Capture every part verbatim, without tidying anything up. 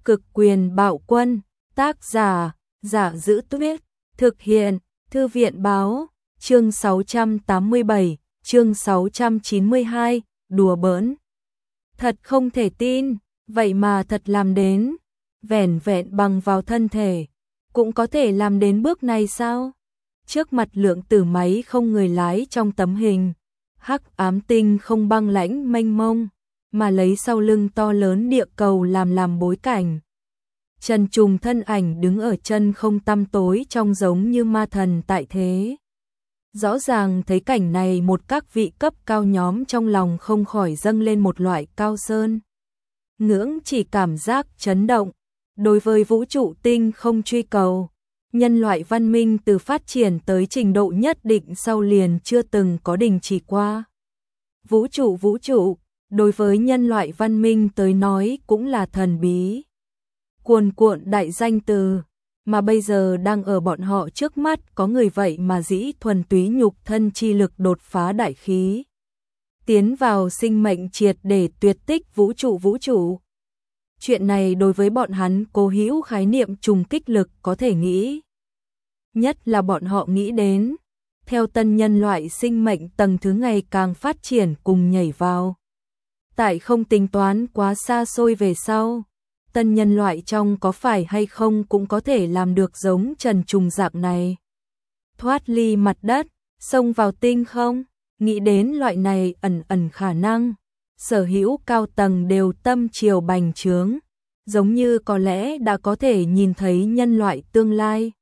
Cực quyền bạo quân, tác giả, Giả Giữ Tuyết, thực hiện, Thư viện báo, chương sáu trăm tám mươi bảy, chương sáu trăm chín mươi hai, đùa bỡn. Thật không thể tin, vậy mà thật làm đến, vẻn vẹn bằng vào thân thể, cũng có thể làm đến bước này sao? Trước mặt lượng tử máy không người lái trong tấm hình, hắc ám tinh không băng lãnh mênh mông, mà lấy sau lưng to lớn địa cầu làm làm bối cảnh. Trần Trùng thân ảnh đứng ở chân không tăm tối trông giống như ma thần tại thế. Rõ ràng thấy cảnh này, một các vị cấp cao nhóm trong lòng không khỏi dâng lên một loại cao sơn. Ngưỡng chỉ cảm giác chấn động. Đối với vũ trụ tinh không truy cầu, nhân loại văn minh từ phát triển tới trình độ nhất định sau liền chưa từng có đình chỉ qua. Vũ trụ vũ trụ, đối với nhân loại văn minh tới nói cũng là thần bí. Cuồn cuộn đại danh từ, mà bây giờ đang ở bọn họ trước mắt có người vậy mà dĩ thuần túy nhục thân chi lực đột phá đại khí. Tiến vào sinh mệnh triệt để tuyệt tích vũ trụ vũ trụ. Chuyện này đối với bọn hắn cố hữu khái niệm trùng kích lực có thể nghĩ. Nhất là bọn họ nghĩ đến, theo tân nhân loại sinh mệnh tầng thứ ngày càng phát triển cùng nhảy vào. Tại không tính toán quá xa xôi về sau, tân nhân loại trong có phải hay không cũng có thể làm được giống Trần Trùng dạng này. Thoát ly mặt đất, xông vào tinh không, nghĩ đến loại này ẩn ẩn khả năng. Sở hữu cao tầng đều tâm triều bành trướng, giống như có lẽ đã có thể nhìn thấy nhân loại tương lai.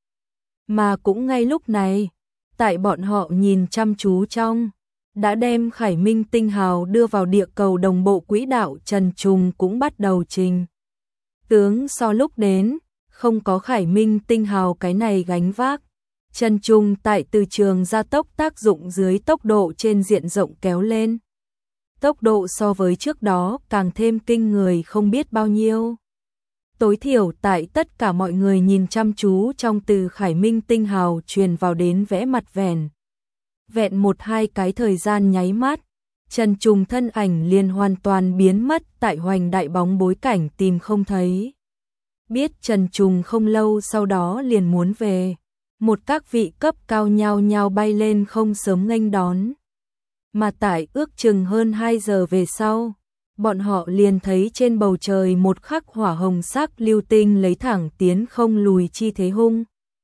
Mà cũng ngay lúc này, tại bọn họ nhìn chăm chú trong, đã đem Khải Minh tinh hào đưa vào địa cầu đồng bộ quỹ đạo. Trần Trùng cũng bắt đầu trình tướng so lúc đến, không có Khải Minh tinh hào cái này gánh vác. Trần Trùng tại từ trường gia tốc tác dụng dưới tốc độ trên diện rộng kéo lên. Tốc độ so với trước đó càng thêm kinh người không biết bao nhiêu. Tối thiểu tại tất cả mọi người nhìn chăm chú trong từ Khải Minh tinh hào truyền vào đến vẽ mặt vẻn. Vẹn một hai cái thời gian nháy mắt, Trần Trùng thân ảnh liền hoàn toàn biến mất tại hoành đại bóng bối cảnh tìm không thấy. Biết Trần Trùng không lâu sau đó liền muốn về, một các vị cấp cao nhao nhao bay lên không sớm nghênh đón. Mà tại ước chừng hơn hai giờ về sau, bọn họ liền thấy trên bầu trời một khắc hỏa hồng sắc lưu tinh lấy thẳng tiến không lùi chi thế hung.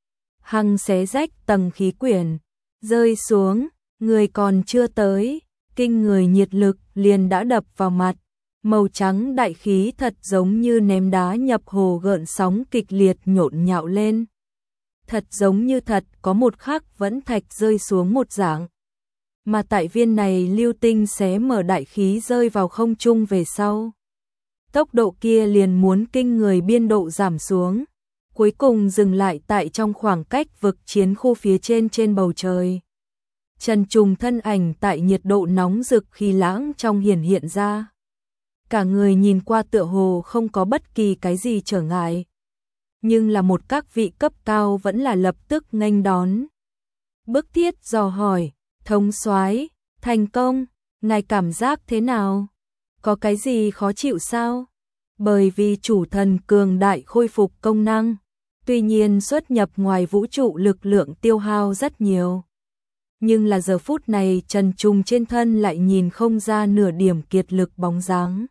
Hăng xé rách tầng khí quyển, rơi xuống, người còn chưa tới, kinh người nhiệt lực liền đã đập vào mặt. Màu trắng đại khí thật giống như ném đá nhập hồ, gợn sóng kịch liệt nhộn nhạo lên. Thật giống như thật có một khắc vẫn thạch rơi xuống một dạng. Mà tại viên này lưu tinh xé mở đại khí rơi vào không trung về sau, tốc độ kia liền muốn kinh người biên độ giảm xuống, cuối cùng dừng lại tại trong khoảng cách vực chiến khu phía trên trên bầu trời. Trần Trùng thân ảnh tại nhiệt độ nóng rực khí lãng trong hiển hiện ra. Cả người nhìn qua tựa hồ không có bất kỳ cái gì trở ngại. Nhưng là một các vị cấp cao vẫn là lập tức nghênh đón. Bức thiết dò hỏi, thống soái, thành công, ngài cảm giác thế nào? Có cái gì khó chịu sao? Bởi vì chủ thần cường đại khôi phục công năng, tuy nhiên xuất nhập ngoài vũ trụ lực lượng tiêu hao rất nhiều. Nhưng là giờ phút này Trần Trùng trên thân lại nhìn không ra nửa điểm kiệt lực bóng dáng.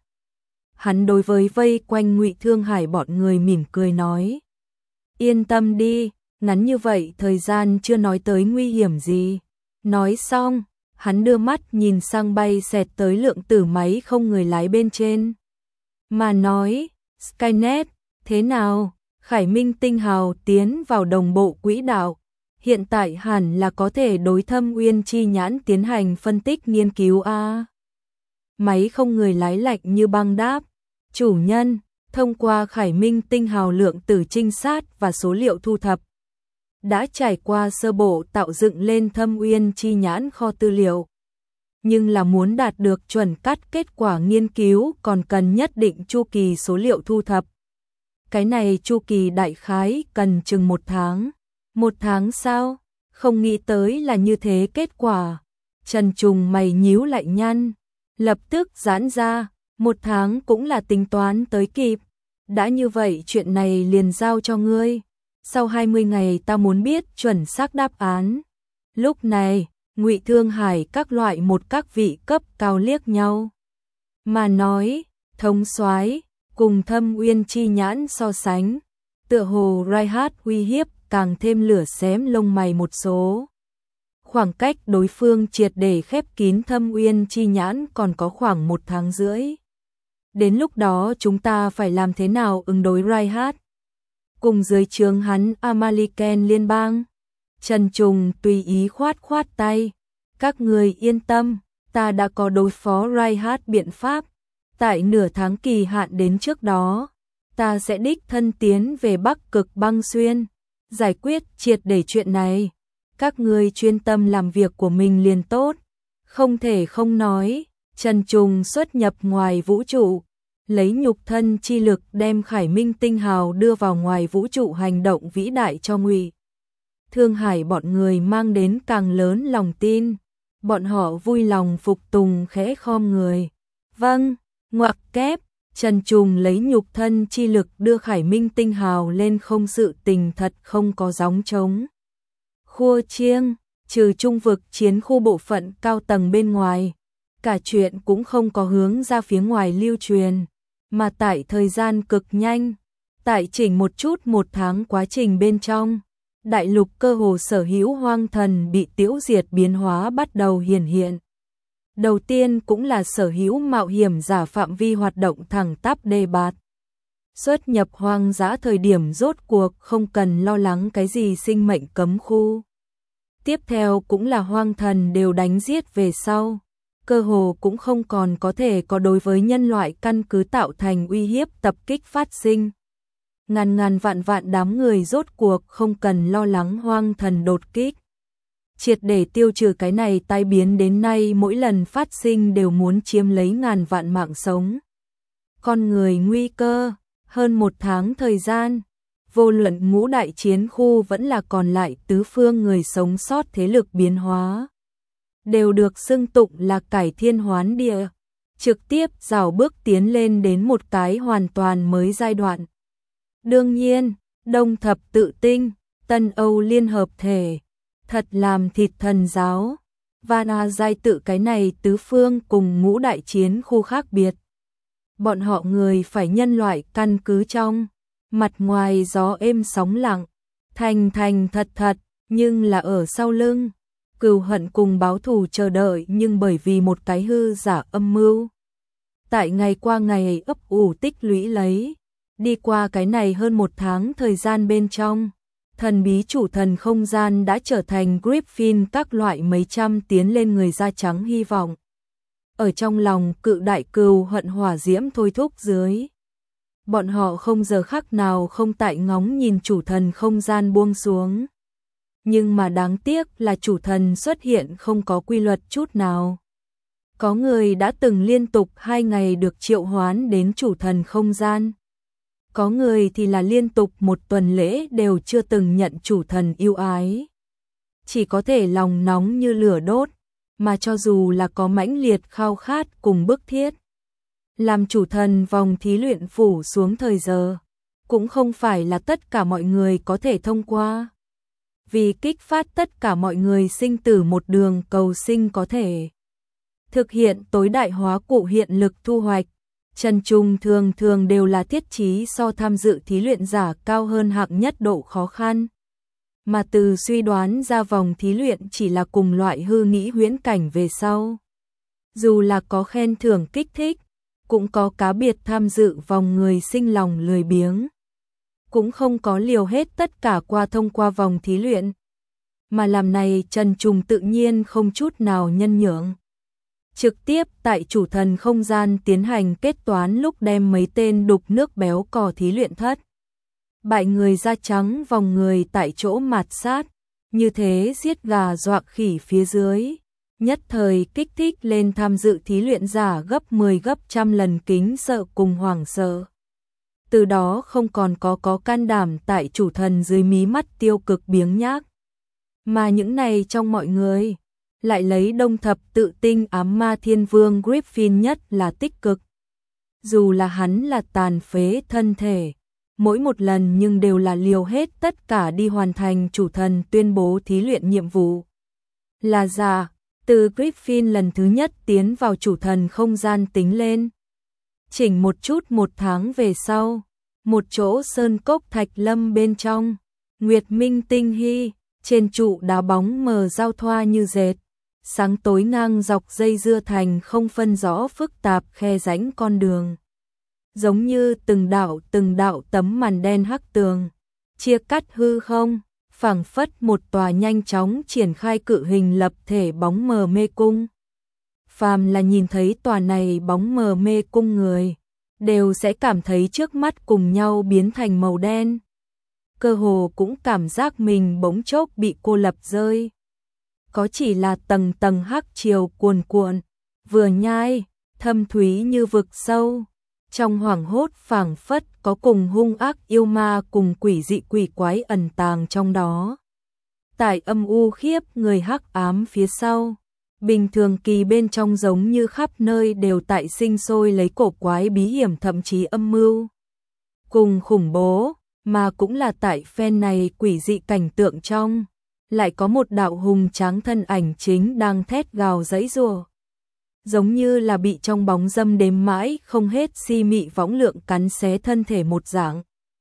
Hắn đối với vây quanh Ngụy Thương Hải bọn người mỉm cười nói. Yên tâm đi, ngắn như vậy thời gian chưa nói tới nguy hiểm gì. Nói xong, hắn đưa mắt nhìn sang bay xẹt tới lượng tử máy không người lái bên trên. Mà nói, Skynet, thế nào? Khải Minh tinh hào tiến vào đồng bộ quỹ đạo. Hiện tại hẳn là có thể đối Thâm Uyên chi nhãn tiến hành phân tích nghiên cứu a. Máy không người lái lạnh như băng đáp. Chủ nhân, thông qua Khải Minh tinh hào lượng tử trinh sát và số liệu thu thập, đã trải qua sơ bộ tạo dựng lên Thâm Uyên chi nhãn kho tư liệu. Nhưng là muốn đạt được chuẩn cắt kết quả nghiên cứu còn cần nhất định chu kỳ số liệu thu thập. Cái này chu kỳ đại khái cần chừng một tháng. Một tháng sao? Không nghĩ tới là như thế kết quả. Trần Trùng mày nhíu lại nhăn, lập tức giãn ra, một tháng cũng là tính toán tới kịp. Đã như vậy chuyện này liền giao cho ngươi. Sau hai mươi ngày ta muốn biết chuẩn xác đáp án. Lúc này, Ngụy Thương Hải các loại một các vị cấp cao liếc nhau. Mà nói, thống soái cùng Thâm Uyên Chi Nhãn so sánh. Tựa hồ Reinhardt uy hiếp càng thêm lửa xém lông mày một số. Khoảng cách đối phương triệt để khép kín Thâm Uyên Chi Nhãn còn có khoảng một tháng rưỡi. Đến lúc đó chúng ta phải làm thế nào ứng đối Reinhardt? Cùng dưới trướng hắn Amaliken liên bang. Trần Trùng tùy ý khoát khoát tay. Các người yên tâm, ta đã có đối phó Reinhardt biện pháp. Tại nửa tháng kỳ hạn đến trước đó, ta sẽ đích thân tiến về Bắc Cực Băng Xuyên, giải quyết triệt để chuyện này. Các ngươi chuyên tâm làm việc của mình liền tốt. Không thể không nói, Trần Trùng xuất nhập ngoài vũ trụ, lấy nhục thân chi lực đem Khải Minh tinh hào đưa vào ngoài vũ trụ hành động vĩ đại cho Ngụy Thương Hải bọn người mang đến càng lớn lòng tin. Bọn họ vui lòng phục tùng khẽ khom người. Vâng, ngoặc kép, Trần Trùng lấy nhục thân chi lực đưa Khải Minh tinh hào lên không, sự tình thật không có gióng trống. Khua chiêng, trừ trung vực chiến khu bộ phận cao tầng bên ngoài, cả chuyện cũng không có hướng ra phía ngoài lưu truyền, mà tại thời gian cực nhanh, tại chỉnh một chút một tháng quá trình bên trong, đại lục cơ hồ sở hữu hoang thần bị tiêu diệt biến hóa bắt đầu hiển hiện. Đầu tiên cũng là sở hữu mạo hiểm giả phạm vi hoạt động thẳng tắp đề bạt. Xuất nhập hoang dã thời điểm rốt cuộc không cần lo lắng cái gì sinh mệnh cấm khu. Tiếp theo cũng là hoang thần đều đánh giết về sau. Cơ hồ cũng không còn có thể có đối với nhân loại căn cứ tạo thành uy hiếp tập kích phát sinh. Ngàn ngàn vạn vạn đám người rốt cuộc không cần lo lắng hoang thần đột kích. Triệt để tiêu trừ cái này tai biến đến nay mỗi lần phát sinh đều muốn chiếm lấy ngàn vạn mạng sống. Con người nguy cơ, hơn một tháng thời gian, vô luận ngũ đại chiến khu vẫn là còn lại tứ phương người sống sót thế lực biến hóa. Đều được xưng tụng là cải thiên hoán địa, trực tiếp rào bước tiến lên đến một cái hoàn toàn mới giai đoạn. Đương nhiên, Đông Thập Tự Tinh, Tân Âu Liên Hợp Thể, thật làm thịt thần giáo, Vana giai tự cái này tứ phương cùng ngũ đại chiến khu khác biệt. Bọn họ người phải nhân loại căn cứ trong, mặt ngoài gió êm sóng lặng, thành thành thật thật, nhưng là ở sau lưng, cừu hận cùng báo thù chờ đợi nhưng bởi vì một cái hư giả âm mưu. Tại ngày qua ngày ấp ủ tích lũy lấy, đi qua cái này hơn một tháng thời gian bên trong, thần bí chủ thần không gian đã trở thành Griffin các loại mấy trăm tiến lên người da trắng hy vọng. Ở trong lòng cự đại cừu hận hỏa diễm thôi thúc dưới. Bọn họ không giờ khắc nào không tại ngóng nhìn chủ thần không gian buông xuống. Nhưng mà đáng tiếc là chủ thần xuất hiện không có quy luật chút nào. Có người đã từng liên tục hai ngày được triệu hoán đến chủ thần không gian. Có người thì là liên tục một tuần lễ đều chưa từng nhận chủ thần yêu ái. Chỉ có thể lòng nóng như lửa đốt, mà cho dù là có mãnh liệt khao khát cùng bức thiết. Làm chủ thần vòng thí luyện phủ xuống thời giờ, cũng không phải là tất cả mọi người có thể thông qua. Vì kích phát tất cả mọi người sinh tử một đường cầu sinh có thể thực hiện tối đại hóa cụ hiện lực thu hoạch. Trần Trùng thường thường đều là thiết chí so tham dự thí luyện giả cao hơn hạng nhất độ khó khăn. Mà từ suy đoán ra vòng thí luyện chỉ là cùng loại hư nghĩ huyễn cảnh về sau. Dù là có khen thưởng kích thích, cũng có cá biệt tham dự vòng người sinh lòng lười biếng. Cũng không có liều hết tất cả qua thông qua vòng thí luyện. Mà làm này Trần Trùng tự nhiên không chút nào nhân nhượng. Trực tiếp tại chủ thần không gian tiến hành kết toán lúc đem mấy tên đục nước béo cò thí luyện thất. Bại người da trắng vòng người tại chỗ mạt sát, như thế giết gà dọa khỉ phía dưới. Nhất thời kích thích lên tham dự thí luyện giả gấp mười gấp trăm lần kính sợ cùng hoảng sợ. Từ đó không còn có có can đảm tại chủ thần dưới mí mắt tiêu cực biếng nhác. Mà những này trong mọi người, lại lấy Đông Thập Tự Tinh ám ma thiên vương Griffin nhất là tích cực. dù là hắn là tàn phế thân thể, mỗi một lần nhưng đều là liều hết tất cả đi hoàn thành chủ thần tuyên bố thí luyện nhiệm vụ. Là giả, từ Griffin lần thứ nhất tiến vào chủ thần không gian tính lên. Chỉnh một chút một tháng về sau, một chỗ sơn cốc thạch lâm bên trong, Nguyệt Minh tinh hy, trên trụ đá bóng mờ giao thoa như dệt, sáng tối ngang dọc dây dưa thành không phân rõ phức tạp khe rãnh con đường. Giống như từng đạo từng đạo tấm màn đen hắc tường, chia cắt hư không, phảng phất một tòa nhanh chóng triển khai cự hình lập thể bóng mờ mê cung. Phàm là nhìn thấy tòa này bóng mờ mê cung người, đều sẽ cảm thấy trước mắt cùng nhau biến thành màu đen. Cơ hồ cũng cảm giác mình bỗng chốc bị cô lập rơi. Có chỉ là tầng tầng hắc chiều cuồn cuộn, vừa nhai, thâm thúy như vực sâu. Trong hoảng hốt phảng phất có cùng hung ác yêu ma cùng quỷ dị quỷ quái ẩn tàng trong đó. Tại âm u khiếp người hắc ám phía sau, bình thường kỳ bên trong giống như khắp nơi đều tại sinh sôi lấy cổ quái bí hiểm thậm chí âm mưu. Cùng khủng bố, mà cũng là tại phen này quỷ dị cảnh tượng trong, lại có một đạo hùng tráng thân ảnh chính đang thét gào giãy giụa. Giống như là bị trong bóng dâm đếm mãi không hết si mị võng lượng cắn xé thân thể một dạng.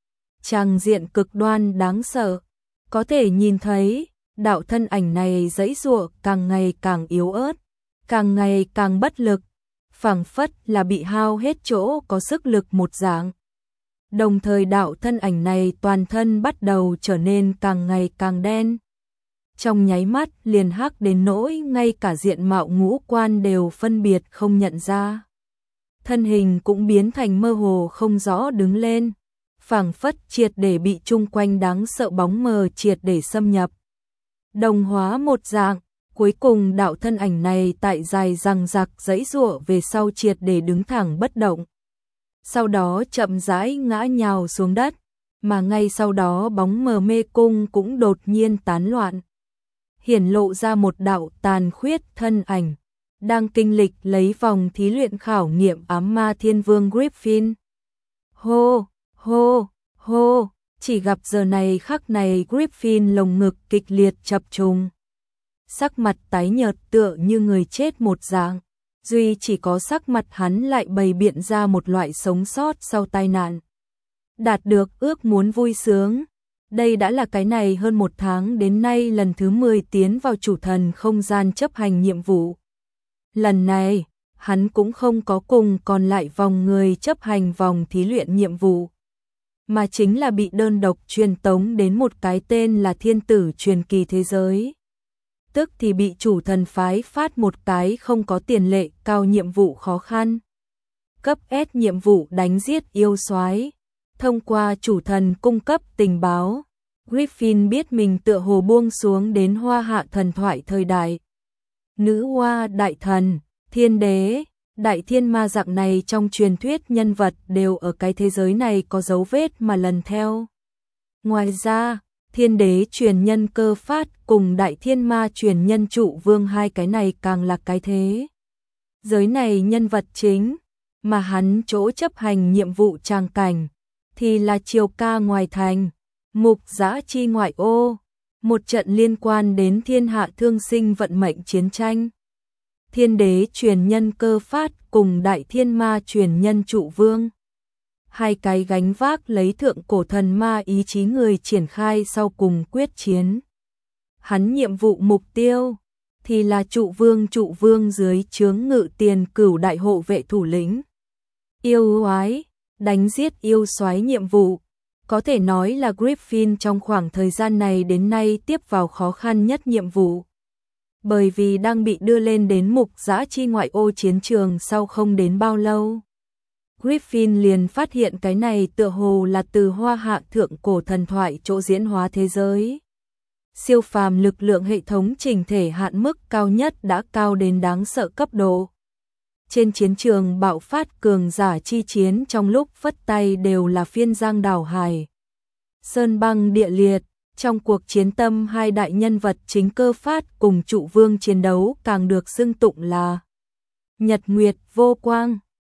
Tràng diện cực đoan đáng sợ, có thể nhìn thấy, đạo thân ảnh này giãy giụa càng ngày càng yếu ớt, càng ngày càng bất lực, phảng phất là bị hao hết chỗ có sức lực một dạng. Đồng thời đạo thân ảnh này toàn thân bắt đầu trở nên càng ngày càng đen. Trong nháy mắt liền hắc đến nỗi ngay cả diện mạo ngũ quan đều phân biệt không nhận ra. Thân hình cũng biến thành mơ hồ không rõ đứng lên, phảng phất triệt để bị chung quanh đáng sợ bóng mờ triệt để xâm nhập. Đồng hóa một dạng, cuối cùng đạo thân ảnh này tại dài răng rạc giãy giụa về sau triệt để đứng thẳng bất động. Sau đó chậm rãi ngã nhào xuống đất, mà ngay sau đó bóng mờ mê cung cũng đột nhiên tán loạn. Hiển lộ ra một đạo tàn khuyết thân ảnh, đang kinh lịch lấy vòng thí luyện khảo nghiệm ám ma thiên vương Griffin. Hô, hô, hô, chỉ gặp giờ này khắc này Griffin lồng ngực kịch liệt chập trùng. Sắc mặt tái nhợt tựa như người chết một dạng, duy chỉ có sắc mặt hắn lại bày biện ra một loại sống sót sau tai nạn. Đạt được ước muốn vui sướng. Đây đã là cái này hơn một tháng đến nay lần thứ mười tiến vào chủ thần không gian chấp hành nhiệm vụ. Lần này, hắn cũng không có cùng còn lại vòng người chấp hành vòng thí luyện nhiệm vụ, mà chính là bị đơn độc truyền tống đến một cái tên là Thiên Tử Truyền Kỳ thế giới. Tức thì bị chủ thần phái phát một cái không có tiền lệ cao nhiệm vụ khó khăn. Cấp S nhiệm vụ đánh giết yêu soái. Thông qua chủ thần cung cấp tình báo, Griffin biết mình tựa hồ buông xuống đến hoa hạ thần thoại thời đại. Nữ hoa đại thần, thiên đế, đại thiên ma dạng này trong truyền thuyết nhân vật đều ở cái thế giới này có dấu vết mà lần theo. Ngoài ra, thiên đế truyền nhân Cơ Phát cùng đại thiên ma truyền nhân Trụ Vương hai cái này càng là cái thế giới này nhân vật chính, mà hắn chỗ chấp hành nhiệm vụ tràng cảnh thì là Triều Ca ngoài thành, Mục Dã Chi ngoại ô, một trận liên quan đến thiên hạ thương sinh vận mệnh chiến tranh. Thiên đế truyền nhân Cơ Phát cùng đại thiên ma truyền nhân Trụ Vương, hai cái gánh vác lấy thượng cổ thần ma ý chí người triển khai sau cùng quyết chiến. Hắn nhiệm vụ mục tiêu thì là Trụ Vương Trụ Vương dưới chướng Ngự Tiền Cửu đại hộ vệ thủ lĩnh. Yêu oái, đánh giết yêu soái nhiệm vụ, có thể nói là Griffin trong khoảng thời gian này đến nay tiếp vào khó khăn nhất nhiệm vụ. Bởi vì đang bị đưa lên đến Mục Dã Chi ngoại ô chiến trường sau không đến bao lâu, Griffin liền phát hiện cái này tựa hồ là từ hoa hạ thượng cổ thần thoại chỗ diễn hóa thế giới. Siêu phàm lực lượng hệ thống chỉnh thể hạn mức cao nhất đã cao đến đáng sợ cấp độ. Trên chiến trường bạo phát cường giả chi chiến trong lúc phất tay đều là phiên giang đảo hải. Sơn băng địa liệt, trong cuộc chiến tâm hai đại nhân vật chính Cơ Phát cùng Trụ Vương chiến đấu càng được xưng tụng là Nhật Nguyệt vô quang.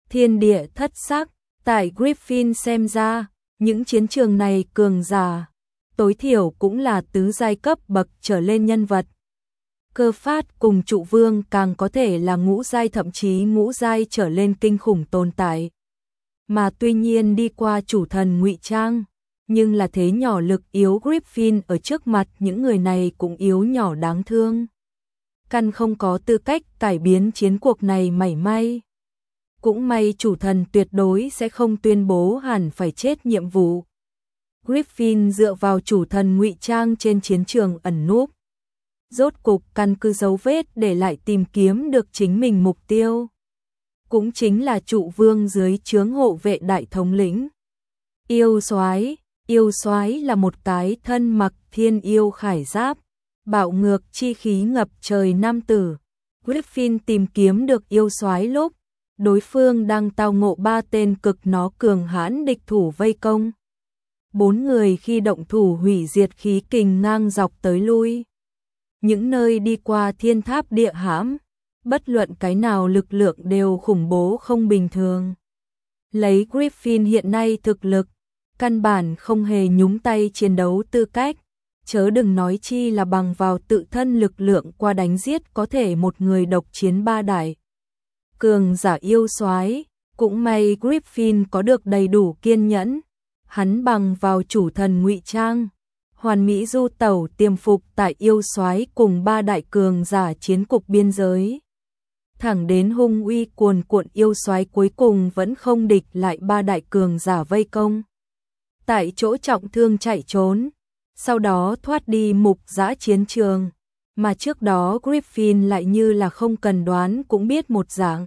Thiên địa thất sắc, tại Griffin xem ra, những chiến trường này cường giả, tối thiểu cũng là tứ giai cấp bậc trở lên nhân vật. Cơ phát cùng trụ vương càng có thể là ngũ giai thậm chí ngũ giai trở lên kinh khủng tồn tại. Mà tuy nhiên đi qua chủ thần ngụy trang, nhưng là thế nhỏ lực yếu Griffin ở trước mặt những người này cũng yếu nhỏ đáng thương. Căn không có tư cách cải biến chiến cuộc này mảy may. Cũng may chủ thần tuyệt đối sẽ không tuyên bố hẳn phải chết nhiệm vụ. Griffin dựa vào chủ thần ngụy trang trên chiến trường ẩn núp. Rốt cục căn cứ dấu vết để lại tìm kiếm được chính mình mục tiêu. Cũng chính là trụ vương dưới trướng hộ vệ đại thống lĩnh. Yêu soái, yêu soái là một cái thân mặc thiên yêu khải giáp, bạo ngược chi khí ngập trời nam tử. Griffin tìm kiếm được yêu soái lúc đối phương đang tao ngộ ba tên cực nó cường hãn địch thủ vây công. Bốn người khi động thủ hủy diệt khí kình ngang dọc tới lui. Những nơi đi qua thiên tháp địa hãm, bất luận cái nào lực lượng đều khủng bố không bình thường. Lấy Griffin hiện nay thực lực, căn bản không hề nhúng tay chiến đấu tư cách, chớ đừng nói chi là bằng vào tự thân lực lượng qua đánh giết có thể một người độc chiến ba đại. Cường giả yêu soái, cũng may Griffin có được đầy đủ kiên nhẫn, hắn bằng vào chủ thần ngụy trang, hoàn mỹ du tẩu tiềm phục tại yêu soái cùng ba đại cường giả chiến cục biên giới. Thẳng đến hung uy cuồn cuộn yêu soái cuối cùng vẫn không địch lại ba đại cường giả vây công. Tại chỗ trọng thương chạy trốn, sau đó thoát đi mục giã chiến trường, mà trước đó Griffin lại như là không cần đoán cũng biết một dạng.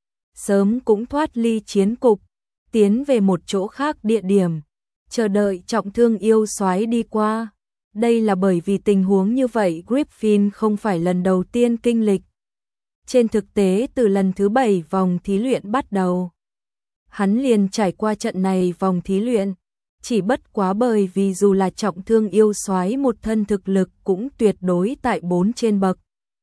Sớm cũng thoát ly chiến cục, tiến về một chỗ khác địa điểm, chờ đợi trọng thương yêu soái đi qua. Đây là bởi vì tình huống như vậy Griffin không phải lần đầu tiên kinh lịch. Trên thực tế từ lần thứ bảy vòng thí luyện bắt đầu, hắn liền trải qua trận này vòng thí luyện, chỉ bất quá bởi vì dù là trọng thương yêu soái một thân thực lực cũng tuyệt đối tại bốn trên bậc.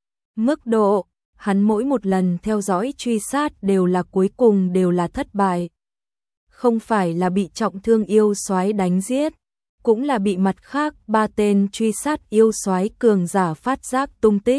Mức độ, hắn mỗi một lần theo dõi truy sát đều là cuối cùng đều là thất bại. Không phải là bị trọng thương yêu soái đánh giết, cũng là bị mặt khác ba tên truy sát yêu soái cường giả phát giác tung tích.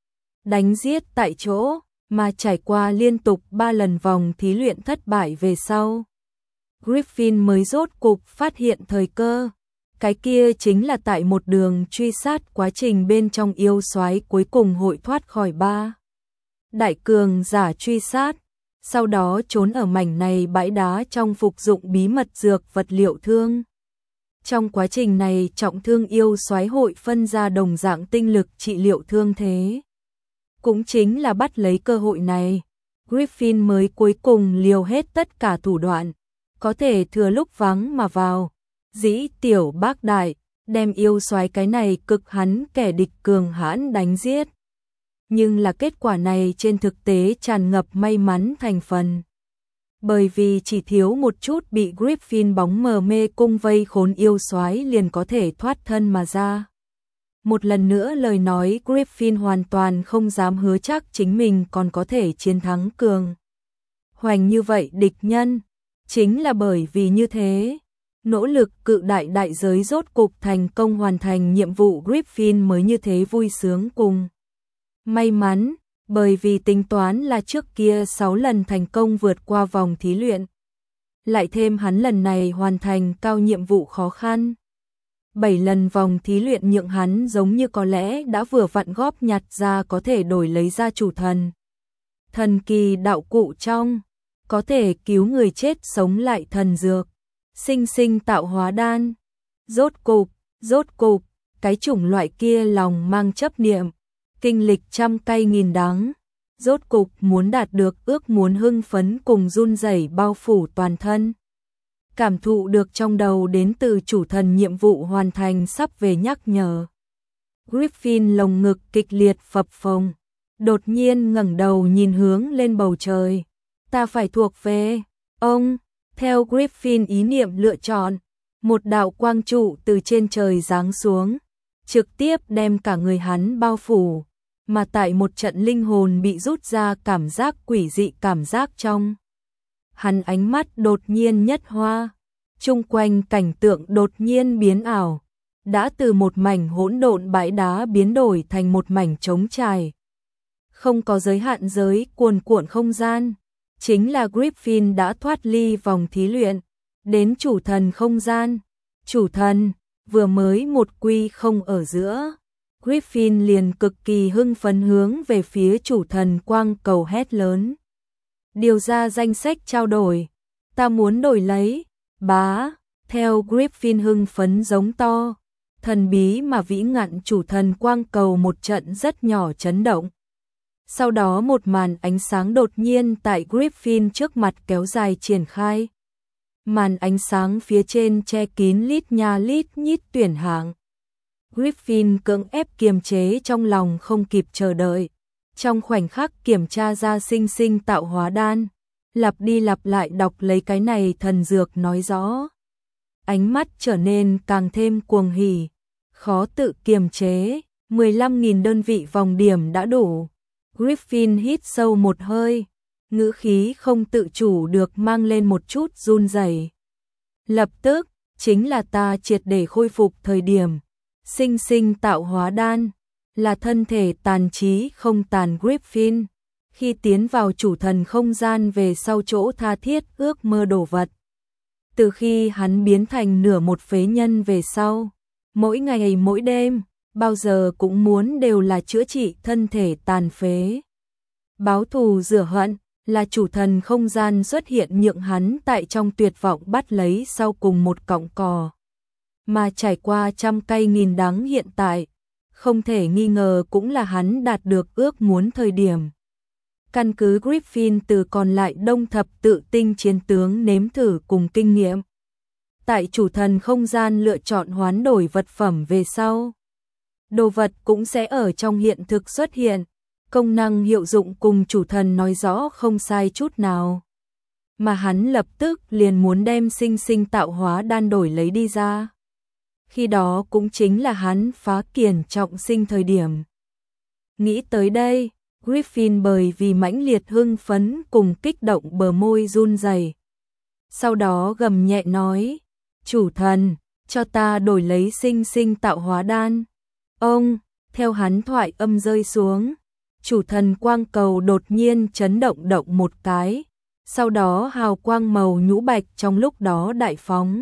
Đánh giết tại chỗ, mà trải qua liên tục ba lần vòng thí luyện thất bại về sau. Griffin mới rốt cục phát hiện thời cơ. Cái kia chính là tại một đường truy sát quá trình bên trong yêu soái cuối cùng hội thoát khỏi ba đại cường giả truy sát, sau đó trốn ở mảnh này bãi đá trong phục dụng bí mật dược vật liệu thương. Trong quá trình này trọng thương yêu soái hội phân ra đồng dạng tinh lực trị liệu thương thế. Cũng chính là bắt lấy cơ hội này, Griffin mới cuối cùng liều hết tất cả thủ đoạn, có thể thừa lúc vắng mà vào, dĩ tiểu bác đại, đem yêu soái cái này cực hắn kẻ địch cường hãn đánh giết. Nhưng là kết quả này trên thực tế tràn ngập may mắn thành phần. Bởi vì chỉ thiếu một chút bị Griffin bóng mờ mê cung vây khốn yêu soái liền có thể thoát thân mà ra. Một lần nữa lời nói Griffin hoàn toàn không dám hứa chắc chính mình còn có thể chiến thắng cường hoành như vậy địch nhân. Chính là bởi vì như thế, nỗ lực cự đại đại giới rốt cục thành công hoàn thành nhiệm vụ Griffin mới như thế vui sướng cùng may mắn, bởi vì tính toán là trước kia sáu lần thành công vượt qua vòng thí luyện. Lại thêm hắn lần này hoàn thành cao nhiệm vụ khó khăn. bảy lần vòng thí luyện nhượng hắn giống như có lẽ đã vừa vặn góp nhặt ra có thể đổi lấy ra chủ thần. Thần kỳ đạo cụ trong, có thể cứu người chết sống lại thần dược, sinh sinh tạo hóa đan. Rốt cục, rốt cục, cái chủng loại kia lòng mang chấp niệm, kinh lịch trăm cay nghìn đắng, rốt cục muốn đạt được ước muốn hưng phấn cùng run rẩy bao phủ toàn thân. Cảm thụ được trong đầu đến từ chủ thần nhiệm vụ hoàn thành sắp về nhắc nhở. Griffin lồng ngực kịch liệt phập phồng, đột nhiên ngẩng đầu nhìn hướng lên bầu trời. Ta phải thuộc về ông. Theo Griffin ý niệm lựa chọn, một đạo quang trụ từ trên trời giáng xuống, trực tiếp đem cả người hắn bao phủ, mà tại một trận linh hồn bị rút ra cảm giác quỷ dị cảm giác trong hắn ánh mắt đột nhiên nhất hoa, chung quanh cảnh tượng đột nhiên biến ảo, đã từ một mảnh hỗn độn bãi đá biến đổi thành một mảnh trống trải. Không có giới hạn giới cuồn cuộn không gian, chính là Griffin đã thoát ly vòng thí luyện, đến chủ thần không gian. Chủ thần, vừa mới một quy không ở giữa, Griffin liền cực kỳ hưng phấn hướng về phía chủ thần quang cầu hét lớn. Điều ra danh sách trao đổi, ta muốn đổi lấy, bá, theo Griffin hưng phấn giống to, thần bí mà vĩ ngạn chủ thần quang cầu một trận rất nhỏ chấn động. Sau đó một màn ánh sáng đột nhiên tại Griffin trước mặt kéo dài triển khai. Màn ánh sáng phía trên che kín lít nha lít nhít tuyển hạng. Griffin cưỡng ép kiềm chế trong lòng không kịp chờ đợi. Trong khoảnh khắc kiểm tra ra sinh sinh tạo hóa đan, lặp đi lặp lại đọc lấy cái này thần dược nói rõ. Ánh mắt trở nên càng thêm cuồng hỉ, khó tự kiềm chế, mười lăm nghìn đơn vị vòng điểm đã đủ. Griffin hít sâu một hơi, ngữ khí không tự chủ được mang lên một chút run rẩy. Lập tức, chính là ta triệt để khôi phục thời điểm. Sinh sinh tạo hóa đan, là thân thể tàn trí không tàn Griffin. Khi tiến vào chủ thần không gian về sau chỗ tha thiết ước mơ đổ vật. Từ khi hắn biến thành nửa một phế nhân về sau, mỗi ngày mỗi đêm, bao giờ cũng muốn đều là chữa trị thân thể tàn phế. Báo thù rửa hận, là chủ thần không gian xuất hiện nhượng hắn tại trong tuyệt vọng bắt lấy sau cùng một cọng cỏ. Mà trải qua trăm cay nghìn đắng hiện tại, không thể nghi ngờ cũng là hắn đạt được ước muốn thời điểm. Căn cứ Griffin từ còn lại đông thập tự tinh chiến tướng nếm thử cùng kinh nghiệm. Tại chủ thần không gian lựa chọn hoán đổi vật phẩm về sau. Đồ vật cũng sẽ ở trong hiện thực xuất hiện, công năng hiệu dụng cùng chủ thần nói rõ không sai chút nào. Mà hắn lập tức liền muốn đem sinh sinh tạo hóa đan đổi lấy đi ra. Khi đó cũng chính là hắn phá kiền trọng sinh thời điểm. Nghĩ tới đây, Griffin bởi vì mãnh liệt hưng phấn cùng kích động bờ môi run rẩy. Sau đó gầm nhẹ nói, chủ thần, cho ta đổi lấy sinh sinh tạo hóa đan. Ông, theo hắn thoại âm rơi xuống, chủ thần quang cầu đột nhiên chấn động động một cái, sau đó hào quang màu nhũ bạch trong lúc đó đại phóng.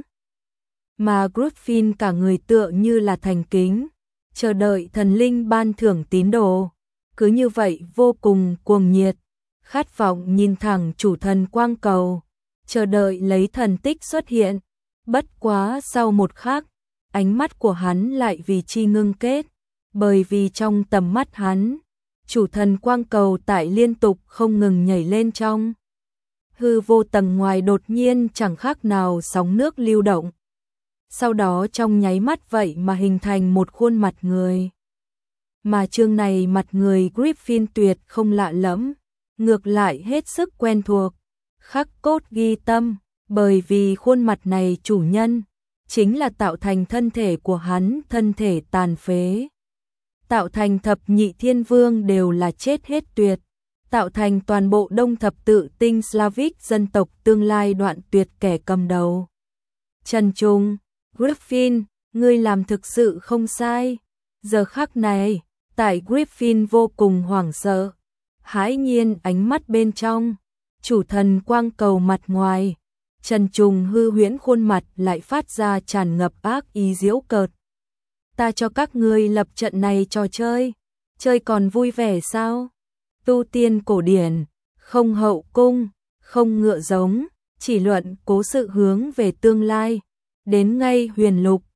Mà Griffin cả người tựa như là thành kính, chờ đợi thần linh ban thưởng tín đồ. Cứ như vậy vô cùng cuồng nhiệt, khát vọng nhìn thẳng chủ thần quang cầu, chờ đợi lấy thần tích xuất hiện. Bất quá sau một khắc, ánh mắt của hắn lại vì chi ngưng kết, bởi vì trong tầm mắt hắn, chủ thần quang cầu tại liên tục không ngừng nhảy lên trong. Hư vô tầng ngoài đột nhiên chẳng khác nào sóng nước lưu động. Sau đó trong nháy mắt vậy mà hình thành một khuôn mặt người. Mà chương này mặt người Griffin tuyệt không lạ lẫm, ngược lại hết sức quen thuộc, khắc cốt ghi tâm, bởi vì khuôn mặt này chủ nhân, chính là tạo thành thân thể của hắn, thân thể tàn phế. Tạo thành thập nhị thiên vương đều là chết hết tuyệt, tạo thành toàn bộ đông thập tự tinh Slavic dân tộc tương lai đoạn tuyệt kẻ cầm đầu. Trần Trung, Griffin, ngươi làm thực sự không sai. Giờ khắc này, tại Griffin vô cùng hoảng sợ, hãi nhiên ánh mắt bên trong, chủ thần quang cầu mặt ngoài, Trần Trùng hư huyễn khuôn mặt lại phát ra tràn ngập ác ý giễu cợt. Ta cho các ngươi lập trận này trò chơi, chơi còn vui vẻ sao? Tu tiên cổ điển, không hậu cung, không ngựa giống, chỉ luận cố sự hướng về tương lai, đến ngay huyền lục,